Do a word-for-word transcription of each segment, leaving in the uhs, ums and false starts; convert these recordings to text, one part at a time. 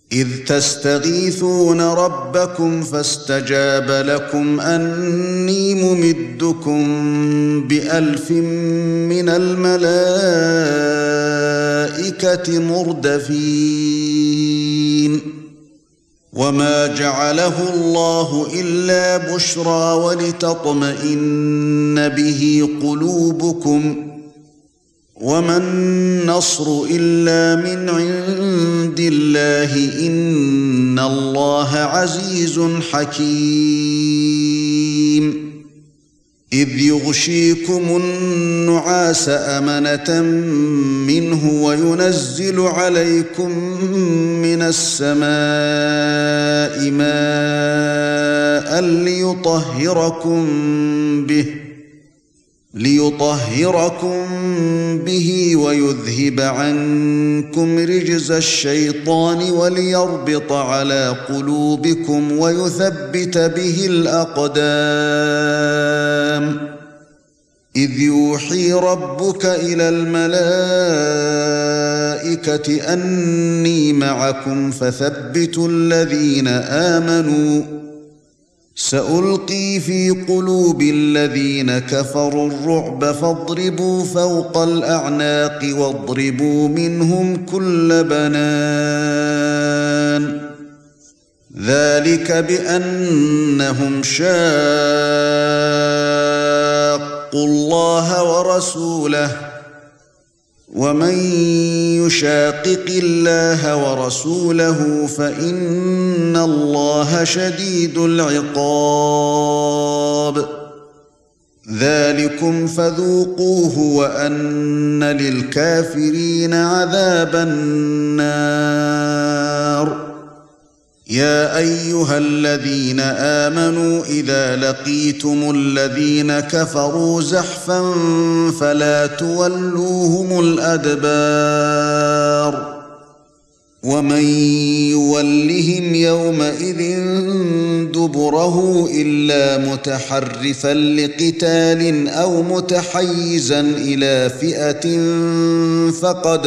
إذ تستغيثون ربكم فاستجاب لكم أني ممدكم بألف من الملائكة مردفين وما جعله الله إلا بشرى ولتطمئن به قلوبكم وما النصر إلا من عند الله إن الله عزيز حكيم إذ يغشيكم النعاس أمنة منه وينزل عليكم من السماء ماء ليطهركم به ليطهركم به ويذهب عنكم رجز الشيطان وليربط على قلوبكم ويثبت به الأقدام إذ يوحي ربك إلى الملائكة أني معكم فثبتوا الذين آمنوا سألقي في قلوب الذين كفروا الرعب فاضربوا فوق الأعناق واضربوا منهم كل بنان ذلك بأنهم شاقوا الله ورسوله ومن يشاقق الله ورسوله فإن الله شديد العقاب ذلكم فذوقوه وأن للكافرين عذاب النار يا أيها الذين آمنوا إذا لقيتم الذين كفروا زحفا فلا تولوهم الأدبار ومن يولهم يومئذ دبره إلا متحرفا لقتال أو متحيزا إلى فئة فقد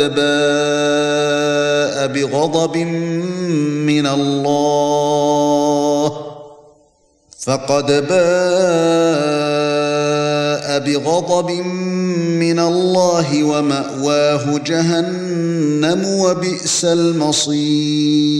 باء بغضب من الله فقد باء بغضب من الله ومأواه جهنم وبئس المصير